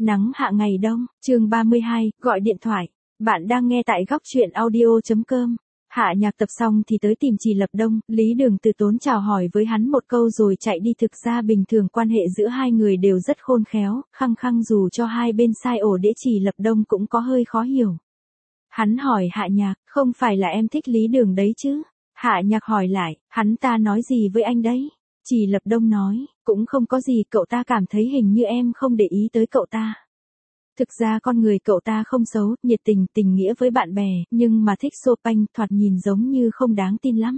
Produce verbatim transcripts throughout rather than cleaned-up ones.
Nắng hạ ngày đông, chương ba mươi hai, gọi điện thoại. Bạn đang nghe tại góc truyện audio.com. Hạ Nhạc tập xong thì tới tìm Trì Lập Đông, Lý Đường từ tốn chào hỏi với hắn một câu rồi chạy đi. Thực ra bình thường quan hệ giữa hai người đều rất khôn khéo, khăng khăng dù cho hai bên sai ổ đễ Trì Lập Đông cũng có hơi khó hiểu. Hắn hỏi Hạ Nhạc, không phải là em thích Lý Đường đấy chứ? Hạ Nhạc hỏi lại, hắn ta nói gì với anh đấy? Trì Lập Đông nói, cũng không có gì, cậu ta cảm thấy hình như em không để ý tới cậu ta. Thực ra con người cậu ta không xấu, nhiệt tình, tình nghĩa với bạn bè, nhưng mà thích Chopin, thoạt nhìn giống như không đáng tin lắm.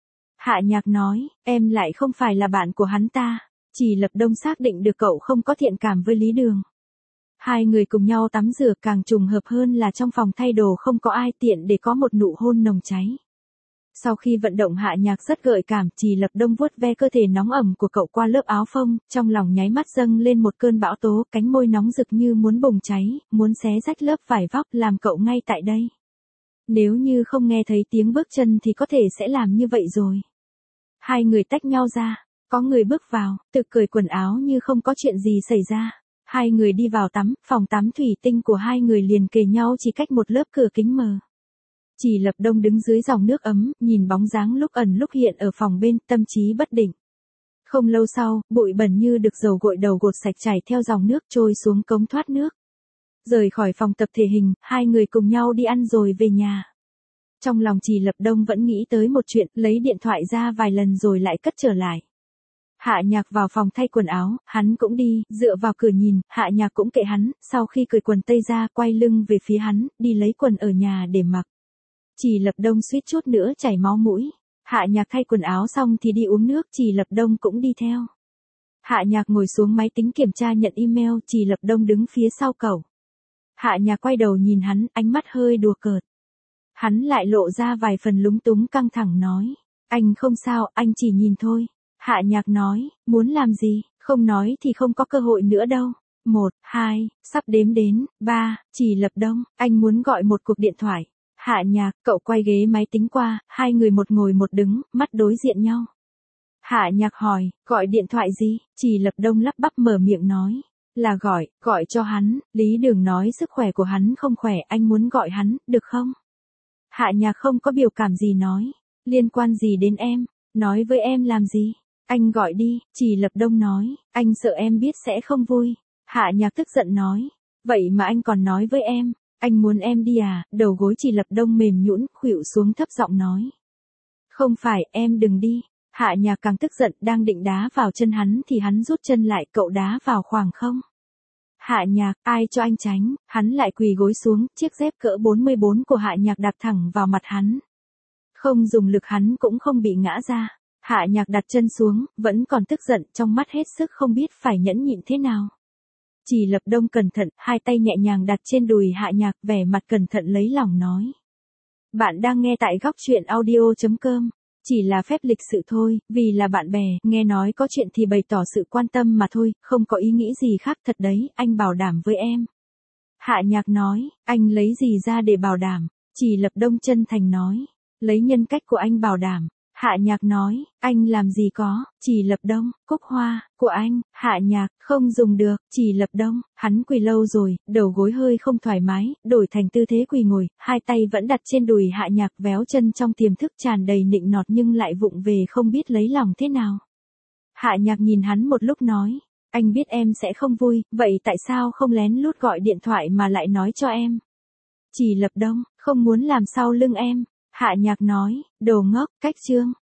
Hạ Nhạc nói, em lại không phải là bạn của hắn ta. Trì Lập Đông xác định được cậu không có thiện cảm với Lý Đường. Hai người cùng nhau tắm rửa, càng trùng hợp hơn là trong phòng thay đồ không có ai, tiện để có một nụ hôn nồng cháy. Sau khi vận động Hạ Nhạc rất gợi cảm, Trì Lập Đông vuốt ve cơ thể nóng ẩm của cậu qua lớp áo phông, trong lòng nháy mắt dâng lên một cơn bão tố, cánh môi nóng rực như muốn bùng cháy, muốn xé rách lớp vải vóc làm cậu ngay tại đây. Nếu như không nghe thấy tiếng bước chân thì có thể sẽ làm như vậy rồi. Hai người tách nhau ra, có người bước vào, tự cởi quần áo như không có chuyện gì xảy ra. Hai người đi vào tắm, phòng tắm thủy tinh của hai người liền kề nhau chỉ cách một lớp cửa kính mờ. Trì Lập Đông đứng dưới dòng nước ấm, nhìn bóng dáng lúc ẩn lúc hiện ở phòng bên, tâm trí bất định. Không lâu sau, bụi bẩn như được dầu gội đầu gột sạch chảy theo dòng nước trôi xuống cống thoát nước. Rời khỏi phòng tập thể hình, hai người cùng nhau đi ăn rồi về nhà. Trong lòng Trì Lập Đông vẫn nghĩ tới một chuyện, lấy điện thoại ra vài lần rồi lại cất trở lại. Hạ Nhạc vào phòng thay quần áo, hắn cũng đi, dựa vào cửa nhìn, Hạ Nhạc cũng kệ hắn, sau khi cởi quần tây ra, quay lưng về phía hắn, đi lấy quần ở nhà để mặc. Trì Lập Đông suýt chút nữa chảy máu mũi. Hạ Nhạc thay quần áo xong thì đi uống nước, Trì Lập Đông cũng đi theo. Hạ Nhạc ngồi xuống máy tính kiểm tra nhận email, Trì Lập Đông đứng phía sau cậu. Hạ Nhạc quay đầu nhìn hắn, ánh mắt hơi đùa cợt. Hắn lại lộ ra vài phần lúng túng căng thẳng nói. Anh không sao, anh chỉ nhìn thôi. Hạ Nhạc nói, muốn làm gì, không nói thì không có cơ hội nữa đâu. Một, hai, sắp đếm đến, ba, Trì Lập Đông, anh muốn gọi một cuộc điện thoại. Hạ Nhạc, cậu quay ghế máy tính qua, hai người một ngồi một đứng, mắt đối diện nhau. Hạ Nhạc hỏi, gọi điện thoại gì? Trì Lập Đông lắp bắp mở miệng nói, là gọi, gọi cho hắn, Lý Đường nói sức khỏe của hắn không khỏe, anh muốn gọi hắn, được không? Hạ Nhạc không có biểu cảm gì nói, liên quan gì đến em, nói với em làm gì? Anh gọi đi, Trì Lập Đông nói, anh sợ em biết sẽ không vui. Hạ Nhạc tức giận nói, vậy mà anh còn nói với em. Anh muốn em đi à? Đầu gối Trì Lập Đông mềm nhũn, khuỵu xuống thấp giọng nói. Không phải, em đừng đi. Hạ Nhạc càng tức giận, đang định đá vào chân hắn thì hắn rút chân lại, cậu đá vào khoảng không. Hạ Nhạc, ai cho anh tránh, hắn lại quỳ gối xuống, chiếc dép cỡ bốn mươi bốn của Hạ Nhạc đạp thẳng vào mặt hắn. Không dùng lực hắn cũng không bị ngã ra. Hạ Nhạc đặt chân xuống, vẫn còn tức giận, trong mắt hết sức không biết phải nhẫn nhịn thế nào. Trì Lập Đông cẩn thận, hai tay nhẹ nhàng đặt trên đùi Hạ Nhạc, vẻ mặt cẩn thận lấy lòng nói. Bạn đang nghe tại góc truyện audio.com. Chỉ là phép lịch sự thôi, vì là bạn bè, nghe nói có chuyện thì bày tỏ sự quan tâm mà thôi, không có ý nghĩ gì khác thật đấy, anh bảo đảm với em. Hạ Nhạc nói, anh lấy gì ra để bảo đảm? Trì Lập Đông chân thành nói, lấy nhân cách của anh bảo đảm. Hạ Nhạc nói, anh làm gì có, Trì Lập Đông, cúc hoa, của anh. Hạ Nhạc, không dùng được, Trì Lập Đông, hắn quỳ lâu rồi, đầu gối hơi không thoải mái, đổi thành tư thế quỳ ngồi, hai tay vẫn đặt trên đùi Hạ Nhạc, véo chân trong tiềm thức tràn đầy nịnh nọt nhưng lại vụng về không biết lấy lòng thế nào. Hạ Nhạc nhìn hắn một lúc nói, anh biết em sẽ không vui, vậy tại sao không lén lút gọi điện thoại mà lại nói cho em? Trì Lập Đông, không muốn làm sau lưng em. Hạ Nhạc nói, đồ ngốc, cách chương.